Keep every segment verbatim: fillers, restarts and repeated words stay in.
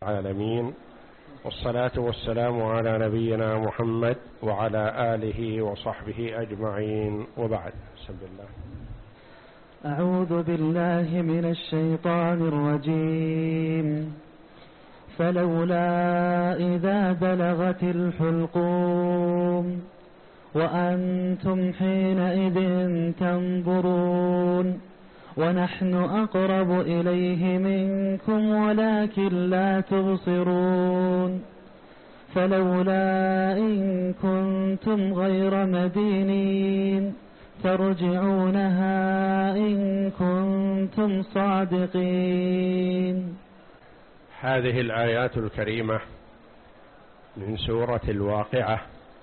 العالمين، والصلاة والسلام على نبينا محمد وعلى آله وصحبه أجمعين، وبعد. بسم الله. أعوذ بالله من الشيطان الرجيم. فلولا إذا بلغت الحلقوم وأنتم حينئذ تنظرون ونحن أقرب إليه منكم ولكن لا تبصرون. فلولا إن كنتم غير مدينين ترجعونها إن كنتم صادقين. هذه الآيات الكريمة من سورة الواقعة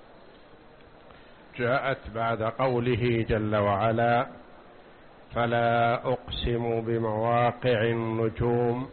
جاءت بعد قوله جل وعلا: فلا أقسم بمواقع النجوم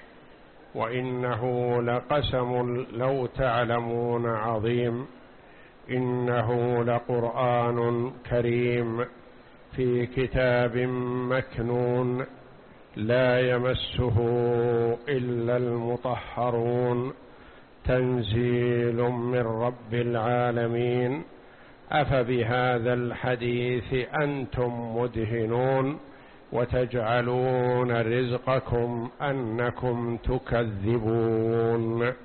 وإنه لقسم لو تعلمون عظيم إنه لقرآن كريم في كتاب مكنون لا يمسه إلا المطهرون تنزيل من رب العالمين أفبهذا الحديث أنتم مدهنون وتجعلون رزقكم أنكم تكذبون.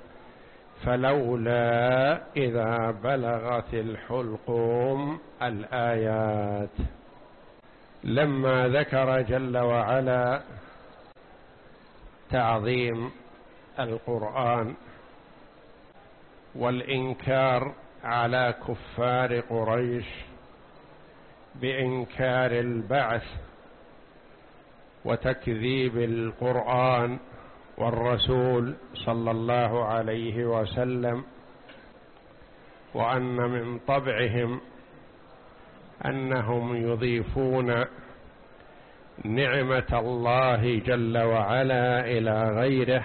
فلولا إذا بلغت الحلقوم. الآيات. لما ذكر جل وعلا تعظيم القرآن والإنكار على كفار قريش بإنكار البعث وتكذيب القرآن والرسول صلى الله عليه وسلم، وأن من طبعهم أنهم يضيفون نعمة الله جل وعلا إلى غيره،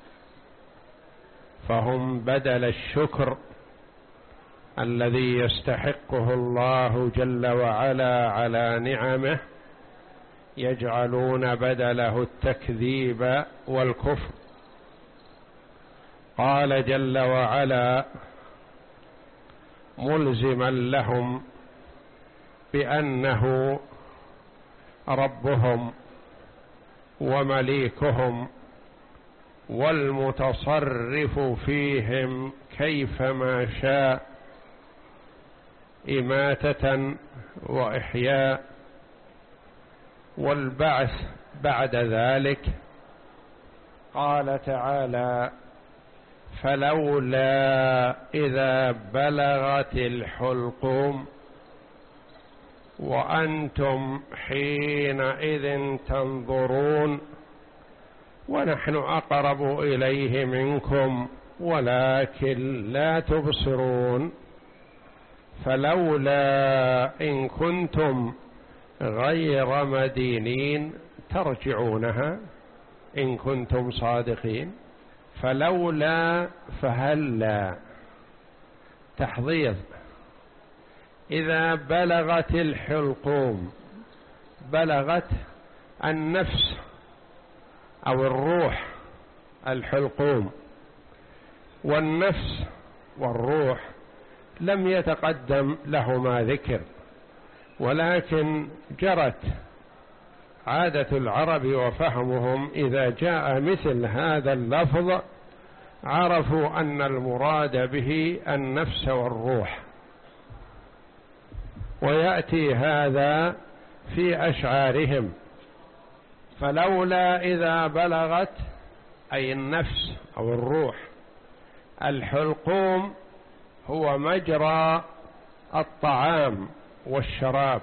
فهم بدل الشكر الذي يستحقه الله جل وعلا على نعمه يجعلون بدله التكذيب والكفر. قال جل وعلا ملزما لهم بأنه ربهم ومليكهم والمتصرف فيهم كيفما شاء إماتة وإحياء والبعث بعد ذلك. قال تعالى: فلولا إذا بلغت الحلقوم وأنتم حينئذ تنظرون ونحن أقرب إليه منكم ولكن لا تبصرون. فلولا إن كنتم غير مدينين ترجعونها إن كنتم صادقين. فلولا فهلا تحضير. إذا بلغت الحلقوم، بلغت النفس أو الروح الحلقوم، والنفس والروح لم يتقدم لهما ذكر، ولكن جرت عادة العرب وفهمهم إذا جاء مثل هذا اللفظ عرفوا أن المراد به النفس والروح. ويأتي هذا في أشعارهم: فلولا إذا بلغت، أي النفس أو الروح. الحلقوم هو مجرى الطعام والشراب،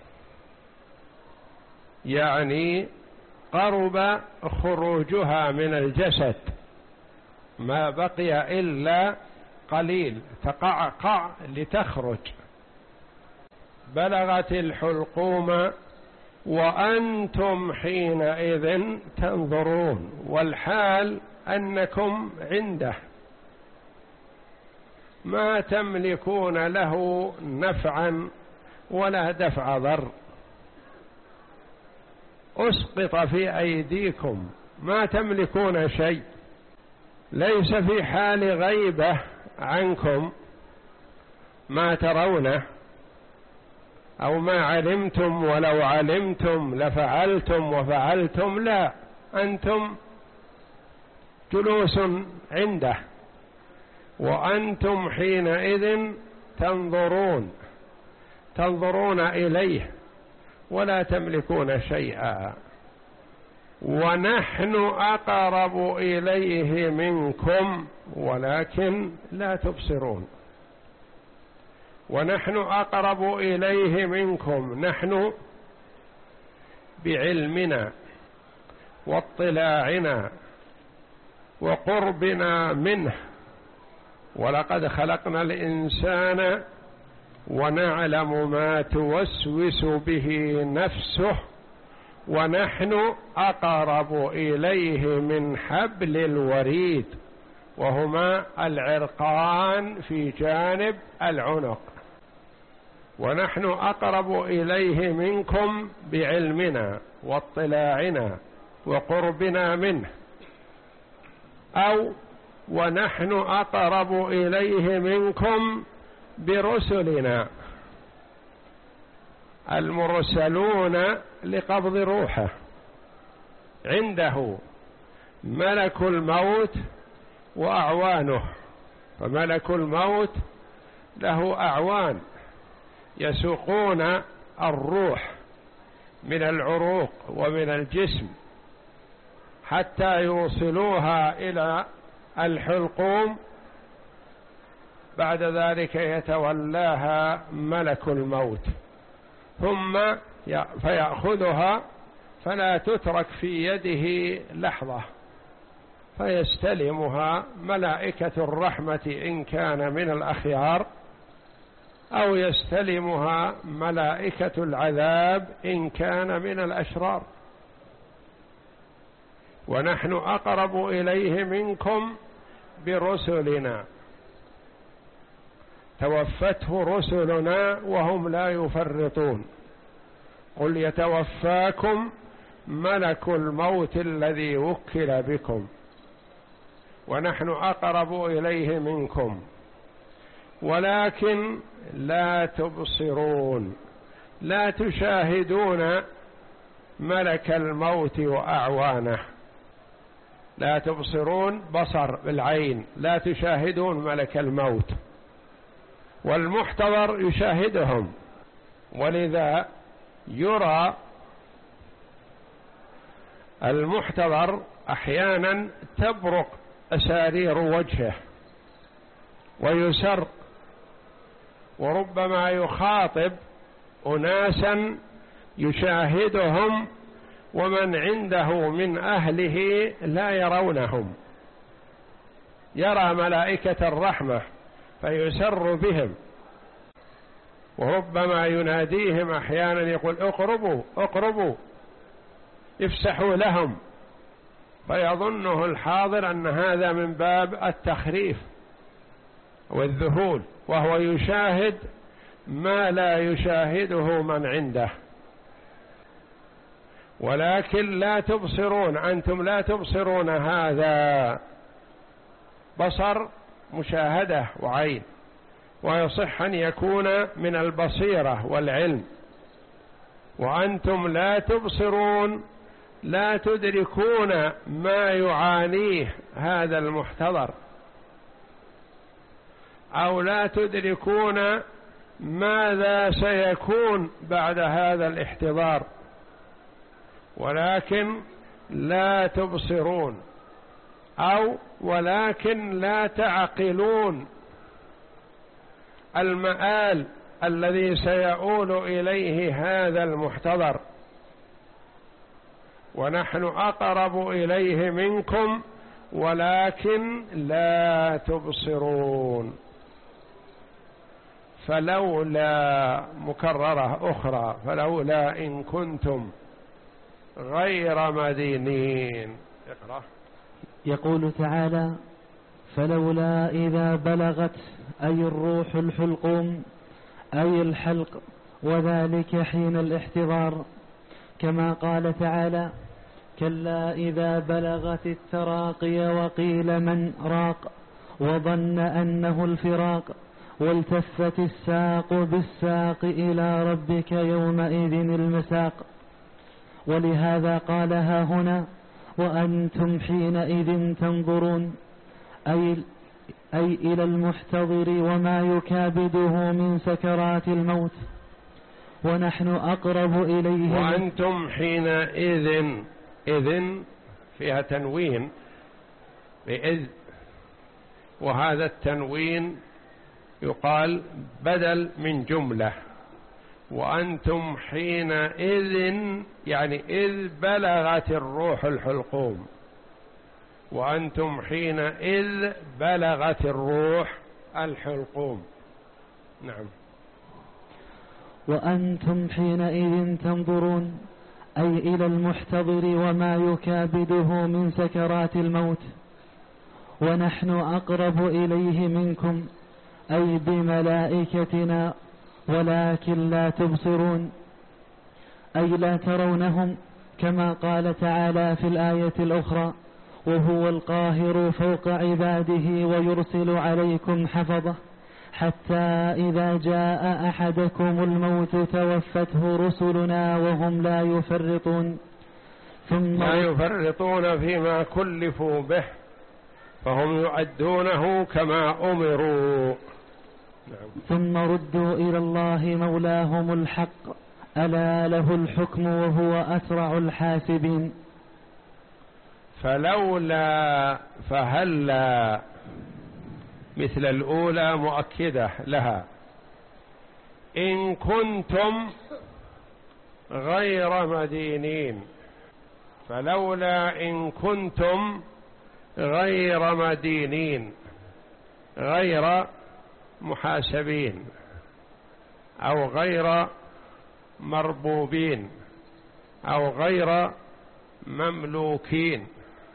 يعني قرب خروجها من الجسد، ما بقي إلا قليل تقعقع لتخرج. بلغت الحلقوم وأنتم حينئذ تنظرون، والحال أنكم عنده ما تملكون له نفعا ولا دفع ضر، أسقط في أيديكم ما تملكون شيء. ليس في حال غيبة عنكم ما ترونه أو ما علمتم، ولو علمتم لفعلتم وفعلتم، لا، أنتم جلوس عنده وأنتم حينئذ تنظرون تنظرون إليه ولا تملكون شيئا. ونحن أقرب إليه منكم ولكن لا تبصرون. ونحن أقرب إليه منكم، نحن بعلمنا واطلاعنا وقربنا منه. ولقد خلقنا الإنسان ونعلم ما توسوس به نفسه ونحن أقرب إليه من حبل الوريد، وهما العرقان في جانب العنق. ونحن أقرب إليه منكم بعلمنا واطلاعنا وقربنا منه، أو ونحن أقرب إليه منكم برسلنا المرسلون لقبض روحه. عنده ملك الموت وأعوانه، فملك الموت له أعوان يسوقون الروح من العروق ومن الجسم حتى يوصلوها إلى الحلقوم، بعد ذلك يتولاها ملك الموت ثم فيأخذها فلا تترك في يده لحظة، فيستلمها ملائكة الرحمة إن كان من الأخيار، أو يستلمها ملائكة العذاب إن كان من الأشرار. ونحن أقرب إليه منكم برسلنا، توفته رسلنا وهم لا يفرطون. قل يتوفاكم ملك الموت الذي وكل بكم ونحن أقرب إليه منكم ولكن لا تبصرون، لا تشاهدون ملك الموت وأعوانه. لا تبصرون بصر بالعين، لا تشاهدون ملك الموت، والمحتضر يشاهدهم، ولذا يرى المحتضر أحيانا تبرق أسارير وجهه ويسر، وربما يخاطب أناسا يشاهدهم ومن عنده من أهله لا يرونهم، يرى ملائكة الرحمة فيسر بهم، وربما يناديهم أحيانا يقول اقربوا اقربوا افسحوا لهم، فيظنه الحاضر أن هذا من باب التخريف والذهول، وهو يشاهد ما لا يشاهده من عنده. ولكن لا تبصرون، أنتم لا تبصرون هذا بصر مشاهدة وعين، ويصح أن يكون من البصيرة والعلم، وأنتم لا تبصرون، لا تدركون ما يعانيه هذا المحتضر، أو لا تدركون ماذا سيكون بعد هذا الاحتضار، ولكن لا تبصرون، أو ولكن لا تعقلون المآل الذي سيؤول إليه هذا المحتضر. ونحن أقرب إليه منكم ولكن لا تبصرون. فلولا مكررة أخرى، فلولا إن كنتم غير مدينين. اقرأ. يقول تعالى: فلولا إذا بلغت أي الروح الحلقوم أي الحلق، وذلك حين الاحتضار، كما قال تعالى: كلا إذا بلغت التراقي وقيل من راق وظن أنه الفراق والتفت الساق بالساق إلى ربك يومئذ المساق. ولهذا قالها هنا وأنتم حينئذ تنظرون، أي, أي إلى المحتضر وما يكابده من سكرات الموت، ونحن أقرب إليه. وأنتم حينئذ، إذن فيها تنوين بإذ، وهذا التنوين يقال بدل من جملة. وأنتم حينئذ يعني إذ بلغت الروح الحلقوم، وأنتم حينئذ بلغت الروح الحلقوم. نعم. وأنتم حينئذ تنظرون، أي إلى المحتضر وما يكابده من سكرات الموت، ونحن أقرب إليه منكم، أي بملائكتنا، ولكن لا تبصرون، أي لا ترونهم، كما قال تعالى في الآية الأخرى وهو القاهر فوق عباده ويرسل عليكم حفظه حتى إذا جاء أحدكم الموت توفته رسلنا وهم لا يفرطون ثم لا يفرطون فيما كلفوا به، فهم يؤدونه كما أمروا. ثم ردوا إلى الله مولاهم الحق ألا له الحكم وهو أسرع الحاسبين. فلولا فهلا مثل الأولى مؤكدة لها، إن كنتم غير مدينين، فلولا إن كنتم غير مدينين، غير محاسبين أو غير مربوبين أو غير مملوكين.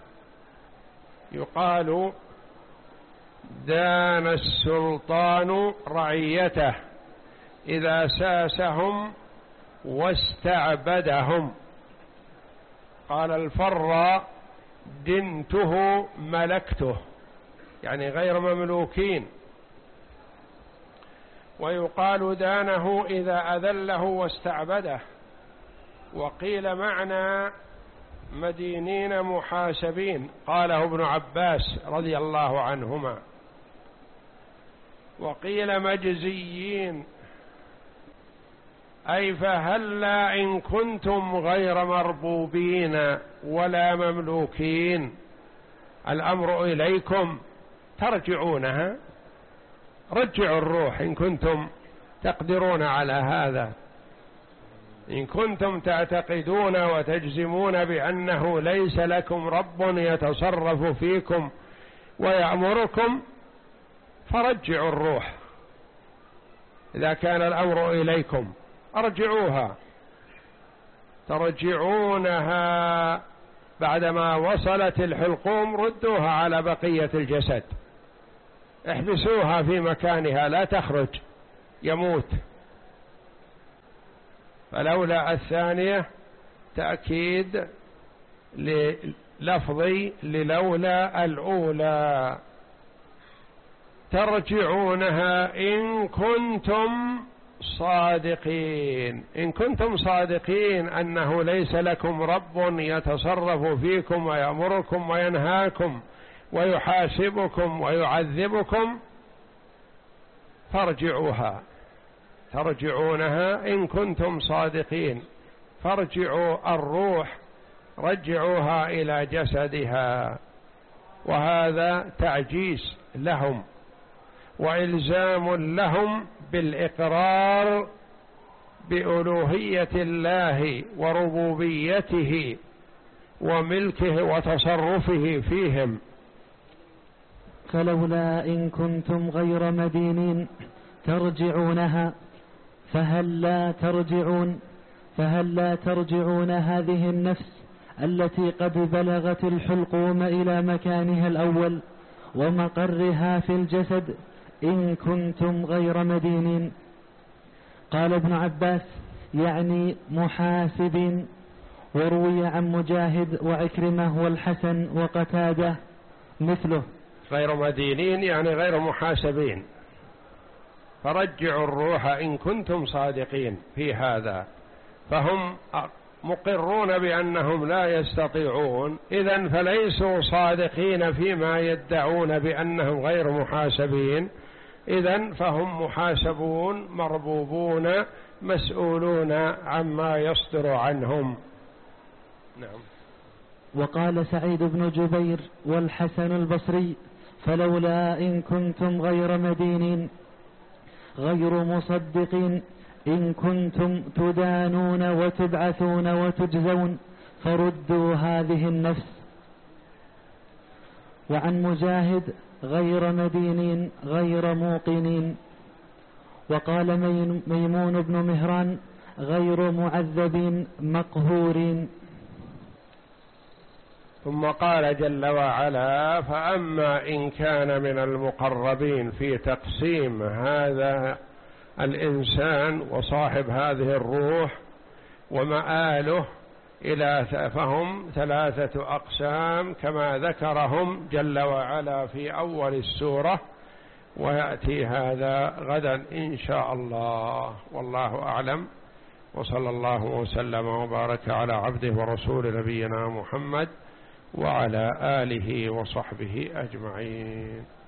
يقال دان السلطان رعيته إذا ساسهم واستعبدهم. قال الفر دنته ملكته، يعني غير مملوكين. ويقال دانه إذا أذله واستعبده. وقيل معنى مدينين محاسبين، قاله ابن عباس رضي الله عنهما. وقيل مجزيين، أي فهلا إن كنتم غير مربوبين ولا مملوكين، الأمر إليكم ترجعونها، رجعوا الروح إن كنتم تقدرون على هذا، إن كنتم تعتقدون وتجزمون بأنه ليس لكم رب يتصرف فيكم ويأمركم، فرجعوا الروح. إذا كان الأمر إليكم أرجعوها، ترجعونها بعدما وصلت الحلقوم، ردوها على بقية الجسد، احبسوها في مكانها لا تخرج، يموت. فلولا الثانية تأكيد للفظي للولا الأولى. ترجعونها إن كنتم صادقين، إن كنتم صادقين أنه ليس لكم رب يتصرف فيكم ويأمركم وينهاكم ويحاسبكم ويعذبكم، فارجعوها. ترجعونها إن كنتم صادقين، فارجعوا الروح، رجعوها إلى جسدها. وهذا تعجيز لهم وإلزام لهم بالإقرار بألوهية الله وربوبيته وملكه وتصرفه فيهم. فلولا إن كنتم غير مدينين ترجعونها، فهل لا ترجعون فهل لا ترجعون هذه النفس التي قد بلغت الحلقوم إلى مكانها الأول ومقرها في الجسد إن كنتم غير مدينين؟ قال ابن عباس يعني محاسب، وروي عن مجاهد وعكرمة والحسن وقتادة مثله. غير مدينين يعني غير محاسبين، فرجعوا الروح إن كنتم صادقين في هذا، فهم مقرون بأنهم لا يستطيعون، إذن فليسوا صادقين فيما يدعون بأنهم غير محاسبين، إذن فهم محاسبون مربوبون مسؤولون عما يصدر عنهم. نعم. وقال سعيد بن جبير والحسن البصري: فلولا إن كنتم غير مدينين غير مصدقين إن كنتم تدانون وتبعثون وتجزون فردوا هذه النفس. وعن مجاهد: غير مدينين غير موقنين. وقال ميمون بن مهران: غير معذبين مقهورين. ثم قال جل وعلا: فأما إن كان من المقربين في تقسيم هذا الإنسان وصاحب هذه الروح ومآله إلى فهم ثلاثة أقسام كما ذكرهم جل وعلا في أول السورة، ويأتي هذا غدا إن شاء الله، والله أعلم. وصلى الله وسلم وبارك على عبده ورسول نبينا محمد وعلى آله وصحبه أجمعين.